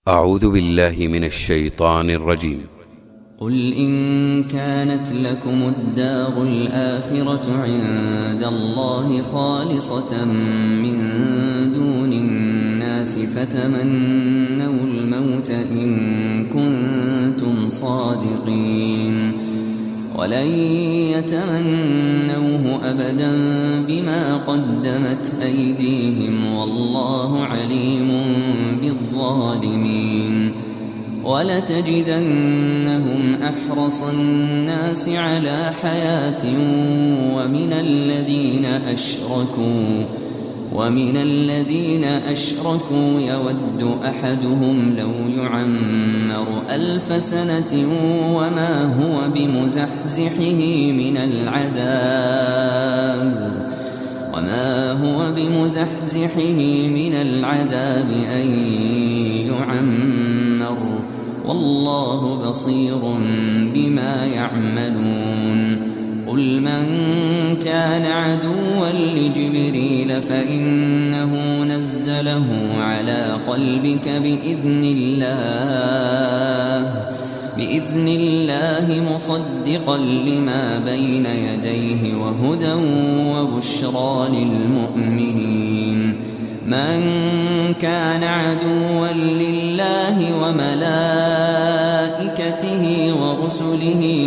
أعوذ بالله من الشيطان الرجيم. قل إن كانت لكم الدار الآخرة عند الله خالصة من دون الناس فتمنوا الموت إن كنتم صادقين ولن يتمنوه أبدا بما قدمت أيديهم والله عليم بالظالمين. ولتجدنهم أحرص الناس على حياة ومن الذين أشركوا يود أحدهم لو يعمر 1000 سنة وما هو بمزحزحه من العذاب أن يعمر والله بصير بما يعملون. قل من كان عدوا لجبريل فإنه نزله على قلبك بإذن الله مصدقا لما بين يديه وهدى وبشرى للمؤمنين. من كان عدوا لله وملائكته ورسله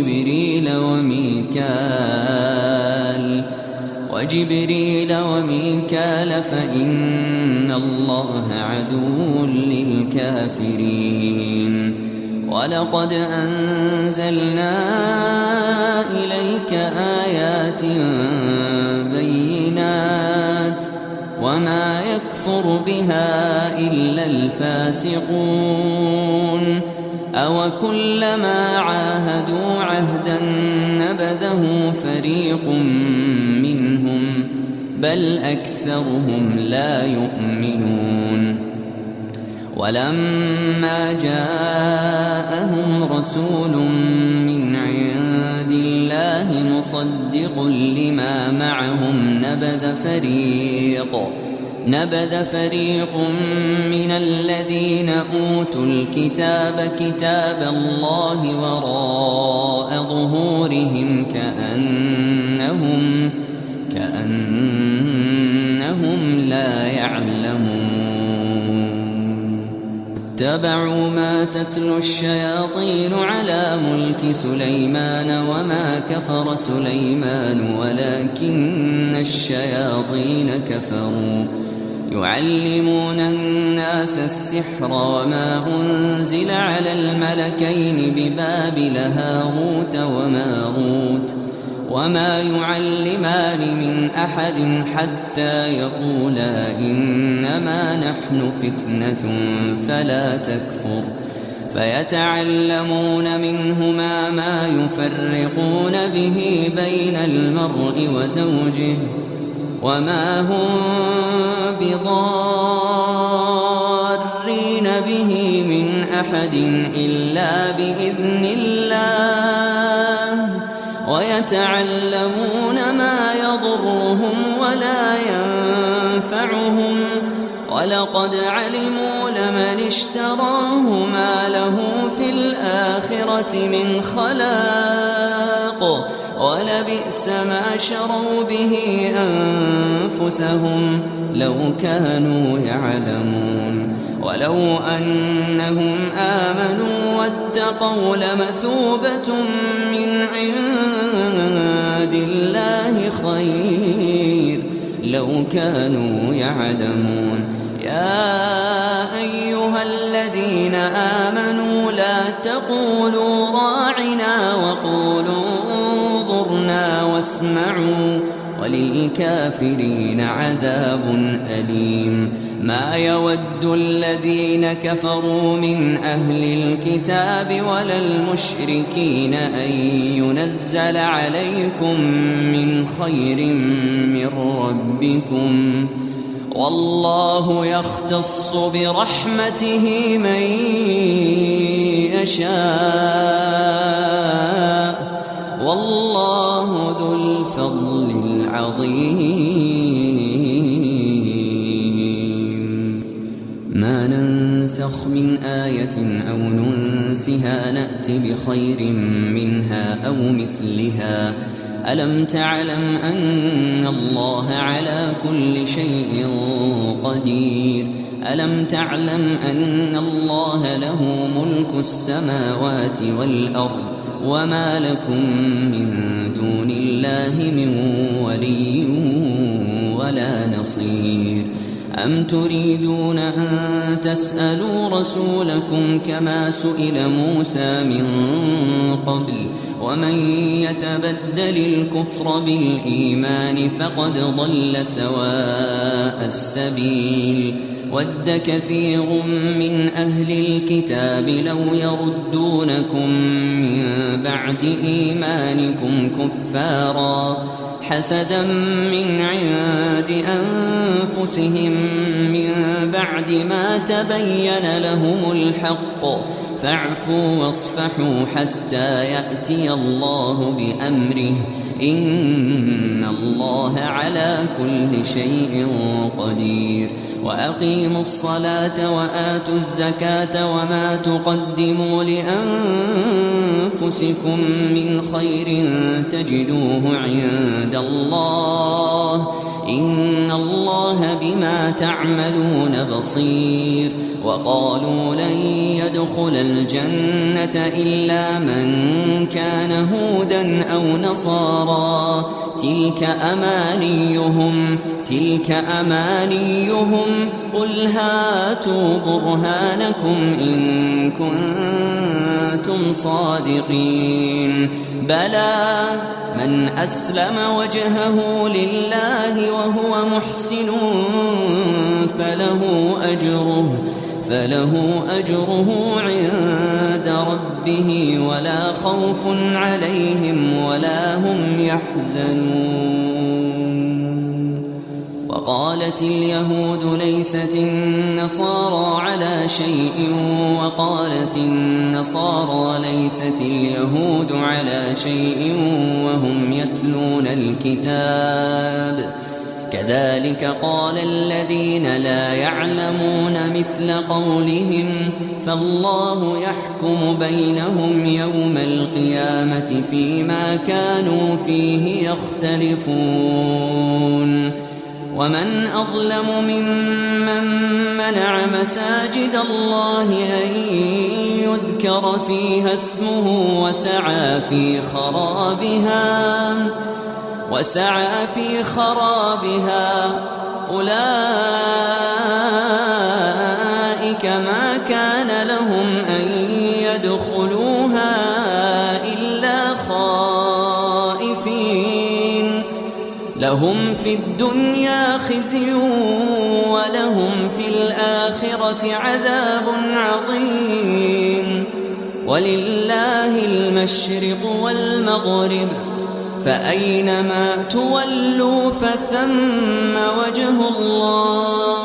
وجبريل وميكال فإن الله عدو للكافرين. ولقد أنزلنا إليك آيات بينات وما يكفر بها إلا الفاسقون. أوكلما عاهدوا عهدا نبذه فريق منهم بل أكثرهم لا يؤمنون. ولما جاءهم رسول من عند الله مصدق لما معهم نبذ فريق من الذين أوتوا الكتاب كتاب الله وراء ظهورهم كأنهم لا يعلمون. اتبعوا ما تتلو الشياطين على ملك سليمان وما كفر سليمان ولكن الشياطين كفروا يعلمون الناس السحر وما أنزل على الملكين ببابل هاروت وماروت وما يعلمان من أحد حتى يقولا إنما نحن فتنة فلا تكفر فيتعلمون منهما ما يفرقون به بين المرء وزوجه وما هم بضارين به من أحد إلا بإذن الله ويتعلمون ما يضرهم ولا ينفعهم ولقد علموا لمن اشتراه ما له في الآخرة من خلاق ولبئس ما شروا به أنفسهم لو كانوا يعلمون. ولو أنهم آمنوا واتقوا لمثوبة من عند الله خير لو كانوا يعلمون. يا أيها الذين آمنوا لا تقولوا راعنا وقولوا انظرنا واسمعوا وللكافرين عذاب أليم. ما يود الذين كفروا من أهل الكتاب ولا المشركين أن ينزل عليكم من خير من ربكم والله يختص برحمته من يشاء والله ذو الفضل العظيم. ما ننسخ من آية أو ننسها نأت بخير منها أو مثلها ألم تعلم أن الله على كل شيء قدير ألم تعلم أن الله له ملك السماوات والأرض وما لكم من دون الله من ولي ولا نصير أم تريدون أن تسألوا رسولكم كما سئل موسى من قبل ومن يتبدل الكفر بالإيمان فقد ضل سواء السبيل ود كثير من أهل الكتاب لو يردونكم من بعد إيمانكم كفارا حسدا من عند أنفسهم من بعد ما تبين لهم الحق فاعفوا واصفحوا حتى يأتي الله بأمره إن الله على كل شيء قدير وأقيموا الصلاة وآتوا الزكاة وما تقدموا لأنفسكم من خير تجدوه عند الله إن الله بما تعملون بصير وقالوا لن يدخل الجنة إلا من كان هودا أو نصارى تلك أمانيهم قل هاتوا برهانكم إن كنتم صادقين بلى من أسلم وجهه لله وهو محسن فله أجره عند ربه ولا خوف عليهم ولا هم يحزنون وقالت اليهود ليست النصارى على شيء وقالت النصارى ليست اليهود على شيء وهم يتلون الكتاب كذلك قال الذين لا يعلمون مثل قولهم فالله يحكم بينهم يوم القيامة فيما كانوا فيه يختلفون ومن أظلم ممن منع مساجد الله أن يذكر فيها اسمه وسعى في خرابها أولئك ما كان لهم أن يدخلوها إلا خائفين لهم في الدنيا خزي ولهم في الآخرة عذاب عظيم ولله المشرق والمغرب فأينما تولوا فثم وجه الله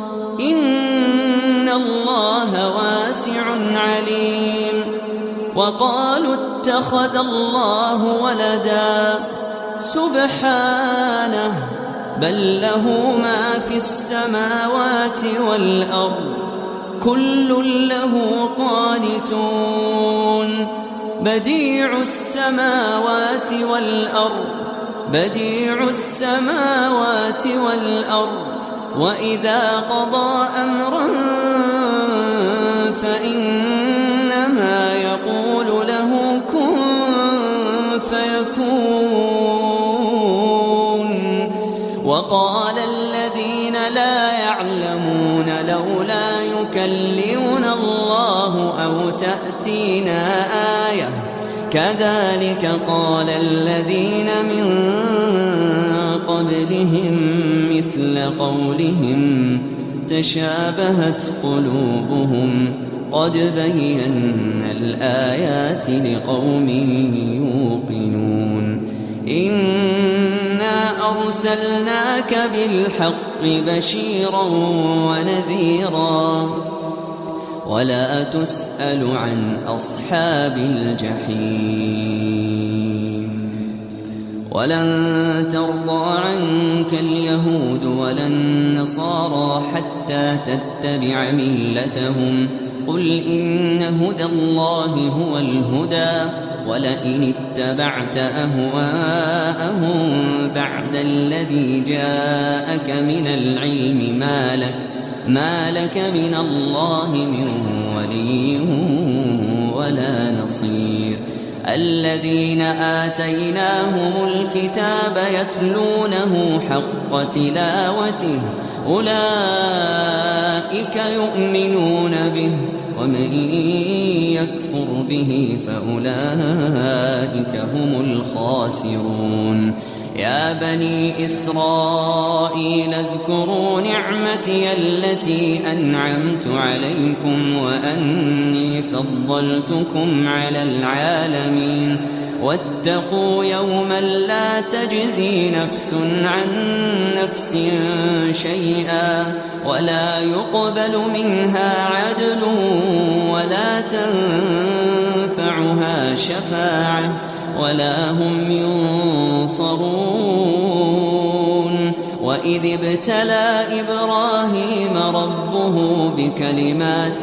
إن الله واسع عليم وقالوا اتخذ الله ولدا سبحانه بل له ما في السماوات والأرض كل له قانتون بديع السماوات والأرض وإذا قضى أمرا فإنما يقول له كن فيكون وقال الذين لا يعلمون لولا يكلمنا الله أو تأتينا آية كذلك قال الذين من قبلهم مثل قولهم تشابهت قلوبهم قد بينا الآيات لقوم يوقنون إنا أرسلناك بالحق بشيرا ونذيرا ولا تسأل عن أصحاب الجحيم ولن ترضى عنك اليهود ولا النصارى حتى تتبع ملتهم قل إن هدى الله هو الهدى ولئن اتبعت أهواءهم بعد الذي جاءك من العلم ما لك من الله من ولي ولا نصير الذين آتيناهم الكتاب يتلونه حق تلاوته أولئك يؤمنون به ومن يكفر به فأولئك هم الخاسرون يا بني إسرائيل اذكروا نعمتي التي أنعمت عليكم وأني فضلتكم على العالمين واتقوا يوما لا تجزي نفس عن نفس شيئا ولا يقبل منها عدل ولا تنفعها شفاعة ولا هم ينصرون وإذ ابتلى إبراهيم ربه بكلمات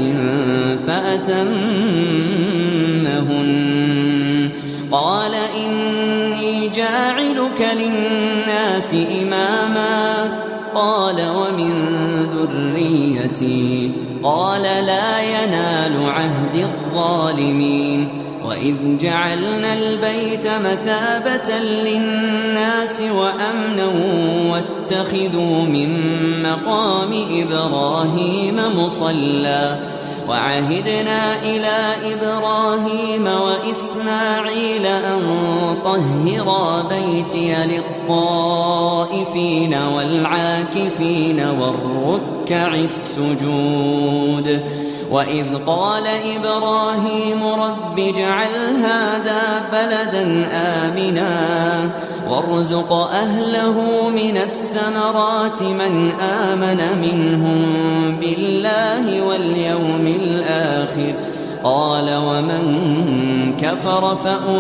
فأتمهن قال إني جاعلك للناس إماما قال ومن ذريتي قال لا ينال عهد الظالمين وإذ جعلنا البيت مثابة للناس وأمنا واتخذوا من مقام إبراهيم مصلى وعهدنا إلى إبراهيم وإسماعيل أن طهرا بيتي للطائفين والعاكفين والركع السجود وإذ قال إبراهيم رب اجعل هذا بلدا آمنا وارزق أهله من الثمرات من آمن منهم بالله واليوم الآخر قال ومن كفر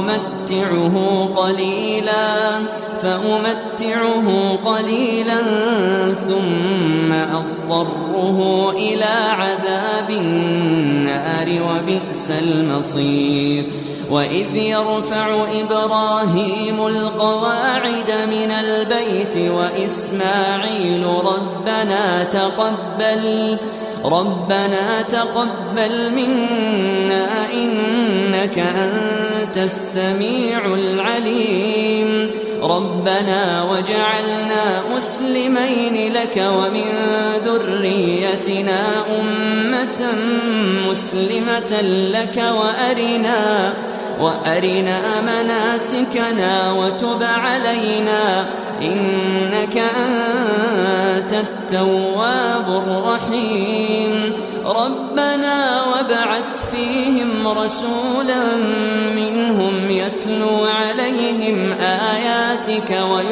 فأمتعه قليلا ثم أضطره إلى عذاب النار وبئس المصير وإذ يرفع إبراهيم القواعد من البيت وإسماعيل ربنا تقبل منا إنك أنت السميع العليم ربنا وجعلنا مسلمين لك ومن ذريتنا أمة مسلمة لك وأرنا مناسكنا وتب علينا إنك أنت التواب الرحيم ربنا وابعث فيهم رسولا منهم يتلو عليهم آياتك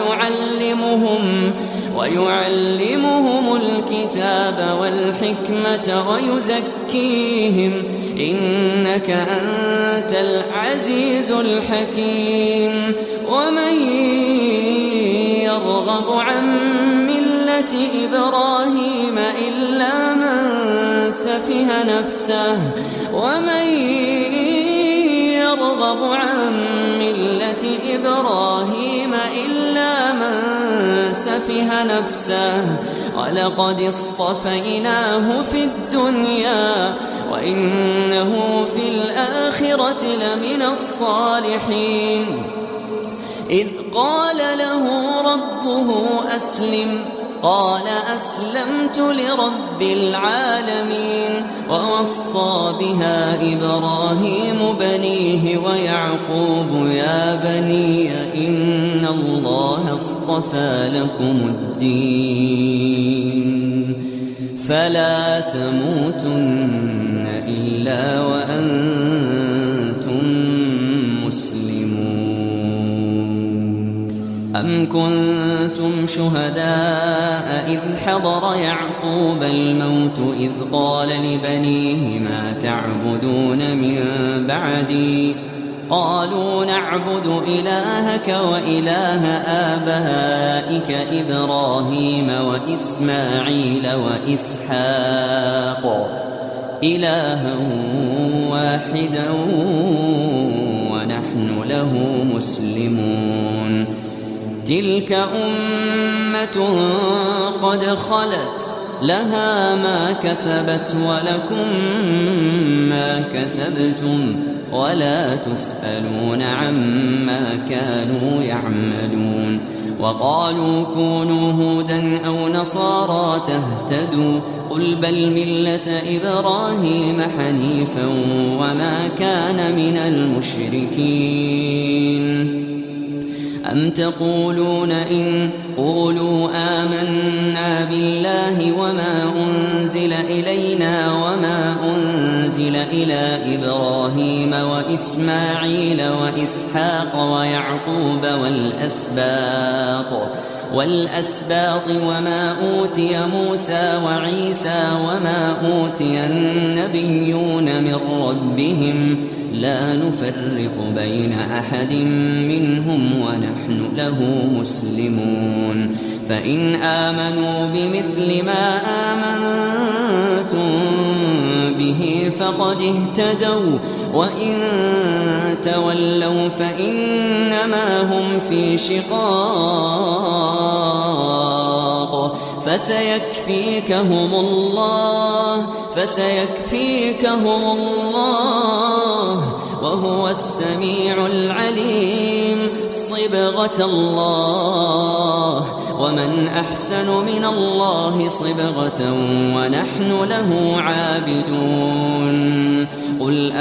ويعلمهم الكتاب والحكمة ويزكيهم إنك أنت العزيز الحكيم ومن يرغب عن ملة إبراهيم إلا من سفه نفسه ولقد اصطفيناه في الدنيا وإنه في الآخرة لمن الصالحين إذ قال له ربه أسلم قال أسلمت لرب العالمين ووصى بها إبراهيم بنيه ويعقوب يا بني إن الله اصطفى لكم الدين فلا تموتن إلا وأنتم مسلمون أم كنتم شهداء إذ حضر يعقوب الموت إذ قال لبنيه ما تعبدون من بعدي قالوا نعبد إلهك وإله آبائك إبراهيم وإسماعيل وإسحاق إلها واحدا ونحن له مسلمون تلك أمة قد خلت لها ما كسبت ولكم ما كسبتم ولا تسألون عما كانوا يعملون وقالوا كونوا هودا أو نصارى تهتدوا قل بل ملة إبراهيم حنيفا وما كان من المشركين أم تقولون إن قولوا آمنا بالله وما أنزل إلينا وما أنزل إلى إبراهيم وإسماعيل وإسحاق ويعقوب والأسباط وما أوتي موسى وعيسى وما أوتي النبيون من ربهم لا نفرق بين أحد منهم ونحن له مسلمون فإن آمنوا بمثل ما آمنتم به فقد اهتدوا وإن تولوا فإنما هم في شقاق فسيكفيكهم الله وهو السميع العليم صبغة الله ومن أحسن من الله صبغة ونحن له عابدون قل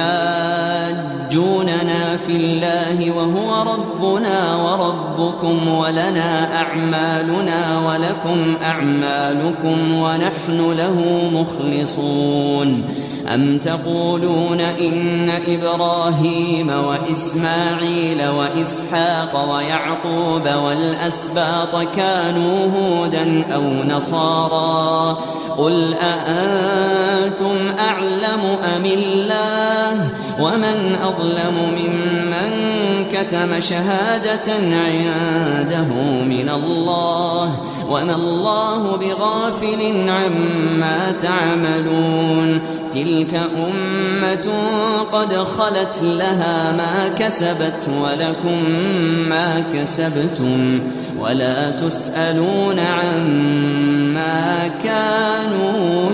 أتحاجوننا في الله وهو ربنا وربكم ولنا أعمالنا ولكم أعمالكم ونحن له مخلصون أم تقولون إن إبراهيم وإسماعيل وإسحاق ويعقوب والأسباط كانوا هودا أو نصارى قل أأنتم أعلم أم الله ومن أظلم ممن كتم شهادة عنده من الله وما الله بغافل عما تعملون تلك أمة قد خلت لها ما كسبت ولكم ما كسبتم ولا تسألون عما كانوا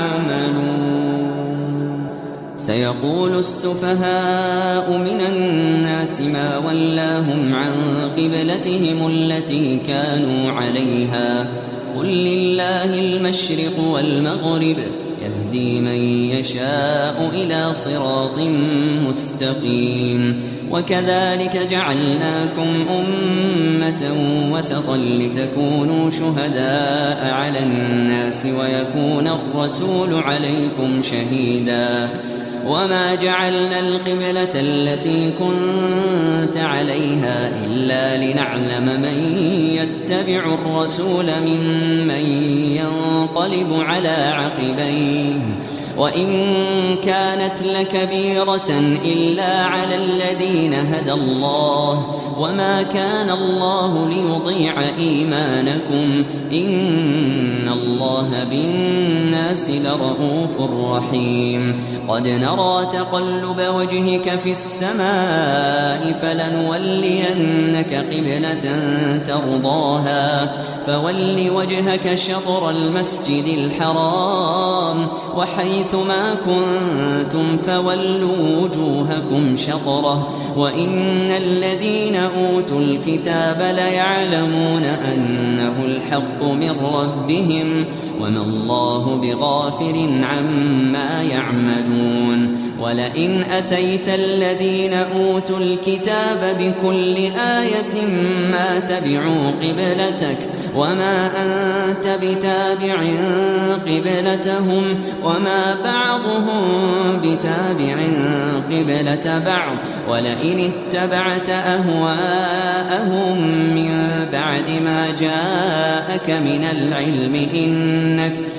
يعملون سيقول السفهاء من الناس ما ولاهم عن قبلتهم التي كانوا عليها قل لله المشرق والمغرب يهدي من يشاء إلى صراط مستقيم وكذلك جعلناكم أمة وسطا لتكونوا شهداء على الناس ويكون الرسول عليكم شهيدا وما جعلنا القبلة التي كنت عليها إلا لنعلم من يتبع الرسول ممن ينقلب على عقبيه وإن كانت لكبيرة إلا على الذين هدى الله وما كان الله ليضيع إيمانكم إن الله بالناس لرءوف رحيم قد نرى تقلب وجهك في السماء فلنولينك قبلة ترضاها فول وجهك شطر المسجد الحرام وحيث ما كنتم فولوا وجوهكم شطره وإن الذين أوتوا الكتاب ليعلمون أنه الحق من ربهم وما الله بغافل عما يعملون ولئن أتيت الذين أوتوا الكتاب بكل آية ما تبعوا قبلتك وما أنت بتابع قبلتهم وما بعضهم بتابع قبلة بعض ولئن اتبعت أهواءهم من بعد ما جاءك من العلم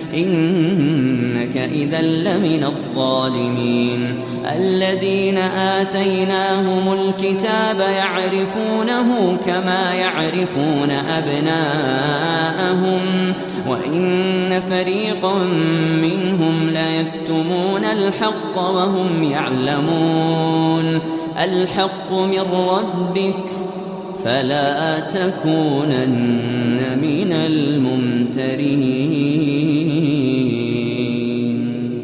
إنك إذا لمن الظالمين. الذين آتيناهم الكتاب يعرفونه كما يعرفون أبناءهم وإن فريقا منهم ليكتمون الحق وهم يعلمون. الحق من ربك فلا تكونن من الممترين.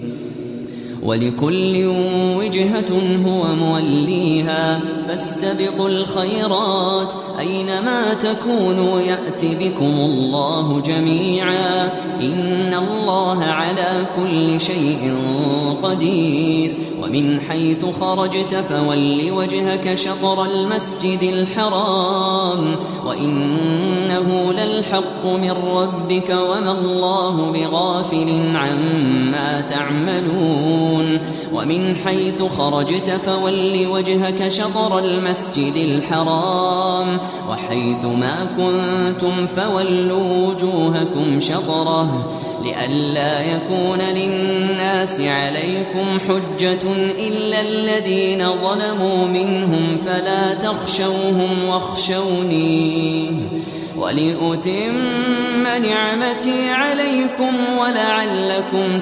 ولكل وجهة هو موليها فاستبقوا الخيرات أينما تكونوا يأت بكم الله جميعا إن الله على كل شيء قدير. ومن حيث خرجت فول وجهك شطر المسجد الحرام وإنه للحق من ربك وما الله بغافل عما تعملون. ومن حيث خرجت فول وجهك شطر المسجد الحرام وحيث ما كنتم فولوا وجوهكم شطره لئلا يكون للناس عليكم حجة إلا الذين ظلموا منهم فلا تخشوهم واخشوني ولأتم نعمتي عليكم ولعلكم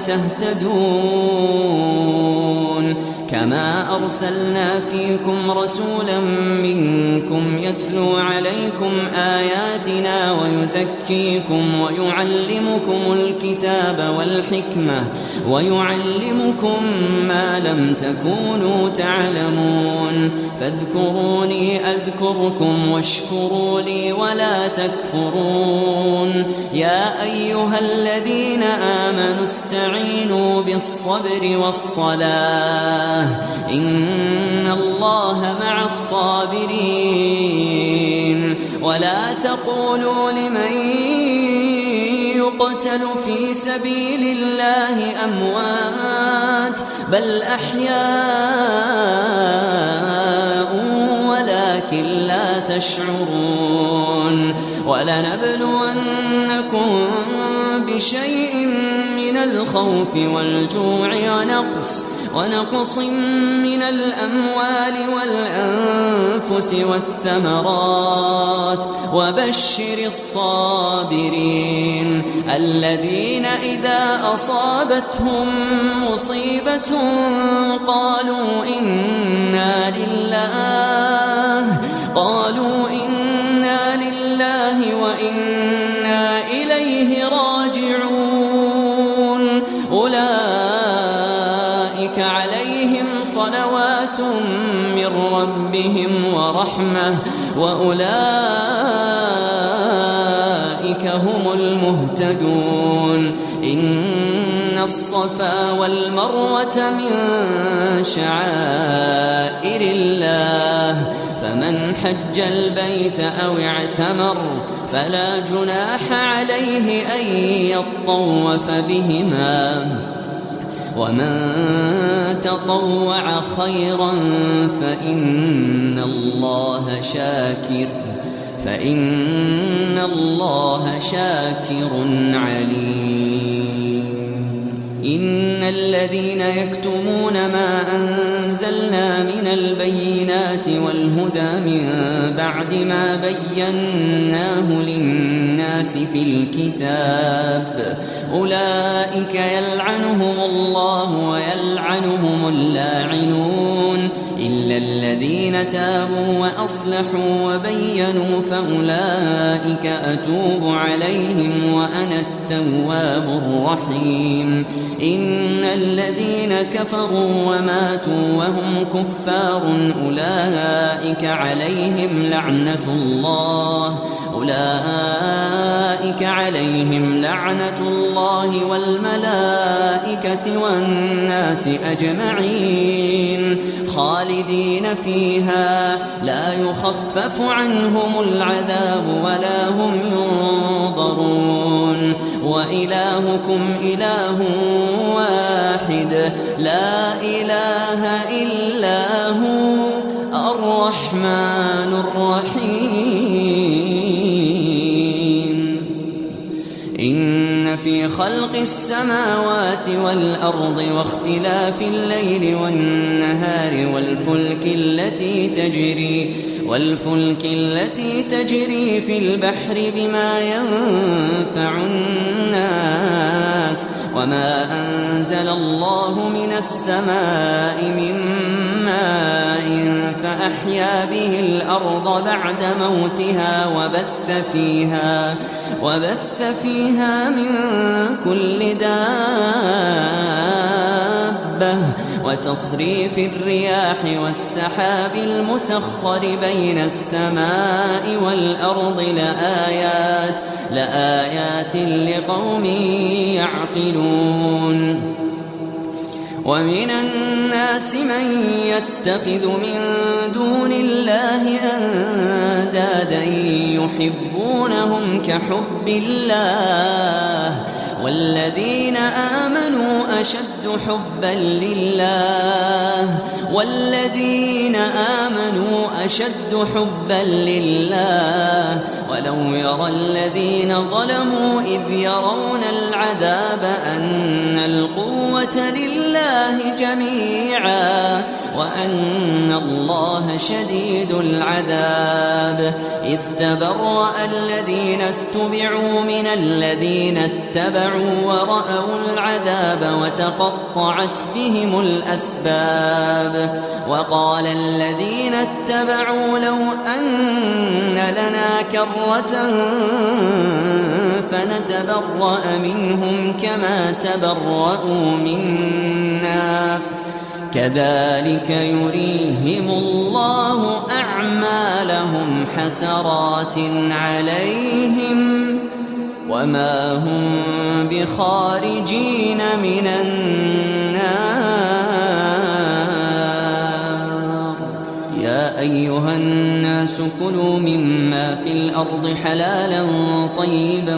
تهتدون. كما أرسلنا فيكم رسولا منكم يتلو عليكم آياتنا ويزكيكم ويعلمكم الكتاب والحكمة ويعلمكم ما لم تكونوا تعلمون. فاذكروني أذكركم واشكروا لي ولا تكفرون. يا أيها الذين آمنوا استعينوا بالصبر والصلاة إن الله مع الصابرين. ولا تقولوا لمن يقتل في سبيل الله أموات بل أحياء ولكن لا تشعرون. ولنبلونكم بشيء من الخوف والجوع ونقص من الأموال والأنفس والثمرات وبشر الصابرين الذين إذا أصابتهم مصيبة قالوا إنا لله وإنا إليه راجعون. أولئك عليهم صلوات من ربهم ورحمة وأولئك هم المهتدون. إن الصفا والمروة من شعائر الله فمن حج البيت أو اعتمر فلا جناح عليه أن يطوف بهما ومن تطوع خيرا فإن الله شاكر عليم. إن الذين يكتمون ما أنزلنا من البينات والهدى من بعد ما بيناه للناس في الكتاب أولئك يلعنهم الله ويلعنهم اللاعنون إلا الذين تابوا وأصلحوا وبينوا فأولئك أتوب عليهم وأنا التواب الرحيم. إن الذين كفروا وماتوا وهم كفار أولئك عليهم لعنة الله والملائكة والناس أجمعين خالدين فيها لا يخفف عنهم العذاب ولا هم ينظرون. وإلهكم إله واحد لا إله إلا هو الرحمن الرحيم. إن في خلق السماوات والأرض واختلاف الليل والنهار والفلك التي تجري في البحر بما ينفع الناس وما أنزل الله من السماء من ماء فأحيا به الأرض بعد موتها وبث فيها من كل دابة وتصريف الرياح والسحاب المسخر بين السماء والأرض لآيات لقوم يعقلون ومن الناس من يتخذ من دون الله أندادا يحبونهم كحب الله والذين آمنوا أشد حبا لله ولو يرى الذين ظلموا إذ يرون العذاب أن القوة لله جميعا وأن الله شديد العذاب إذ تبرأ الذين اتبعوا من الذين اتبعوا ورأوا العذاب وتقطعت بهم الأسباب وقال الذين اتبعوا لو أن لنا كرة فنتبرأ منهم كما تبرأوا منا كذلك يريهم الله أعمالهم حسرات عليهم وما هم بخارجين من النار يا أيها الناس كلوا مما في الأرض حلالا طيبا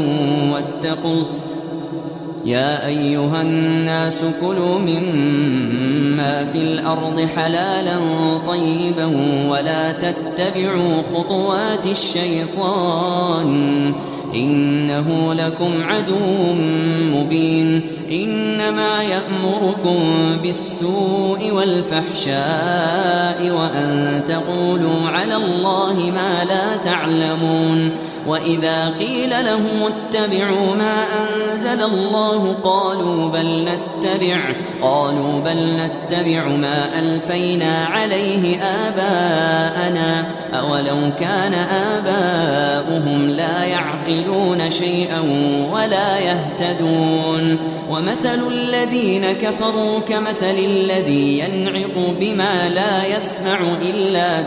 ولا تتبعوا خطوات الشيطان إنه لكم عدو مبين إنما يأمركم بالسوء والفحشاء وأن تقولوا على الله ما لا تعلمون وإذا قيل لهم اتبعوا ما أنزل الله قالوا بل نتبع ما ألفينا عليه آباءنا أولو كان آباؤهم لا يعقلون شيئا ولا يهتدون ومثل الذين كفروا كمثل الذي ينعق بما لا يسمع إلا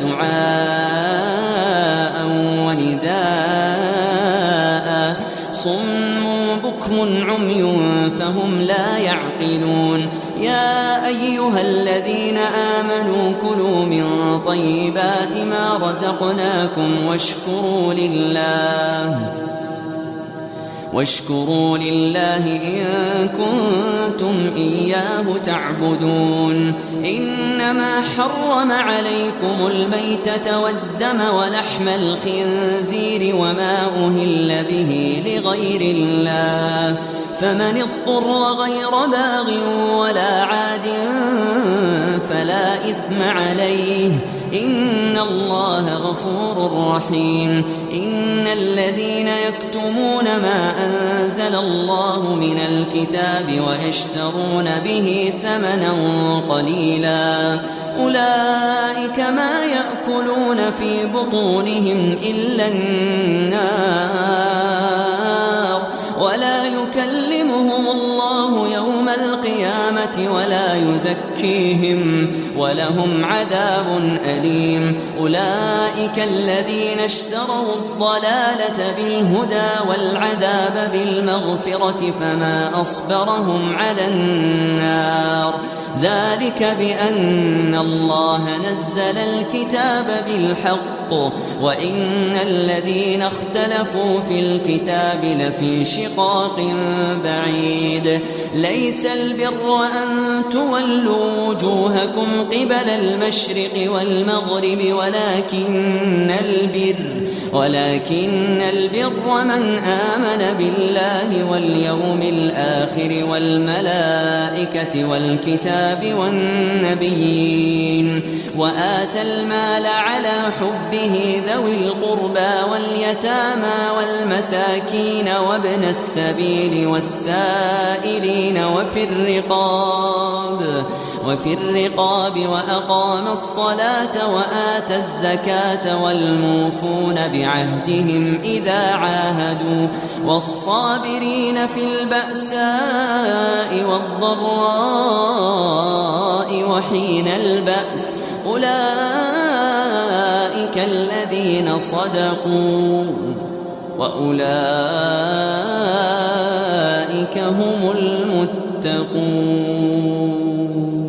دعاء ونداء صم بكم عمي فهم لا يعقلون يا أيها الذين آمنوا كلوا من طيبات ما رزقناكم واشكروا لله إن كنتم إياه تعبدون إنما حرم عليكم الميتة والدم ولحم الخنزير وما أهل به لغير الله فمن اضطر غير باغ ولا عاد فلا إثم عليه إن الله غفور رحيم إن الذين يكتمون ما أنزل الله من الكتاب ويشترون به ثمنا قليلا أولئك ما يأكلون في بطونهم إلا النار ولا يكلمهم الله يوم القيامة ولا يزكيهم ولهم عذاب أليم أولئك الذين اشتروا الضلالة بالهدى والعذاب بالمغفرة فما أصبرهم على النار ذلك بأن الله نزل الكتاب بالحق وإن الذين اختلفوا في الكتاب لفي شقاق بعيد ليس البر أن تولوا وجوهكم قبل المشرق والمغرب ولكن البر من آمن بالله واليوم الآخر والملائكة والكتاب والنبيين وآتى المال على حبه ذوي القربى واليتامى والمساكين وابن السبيل والسائلين وفي الرقاب وأقام الصلاة وآتى الزكاة والموفون بعهدهم إذا عاهدوا والصابرين في البأساء والضراء وحين البأس أولئك الذين صدقوا وأولئك هم المتقون.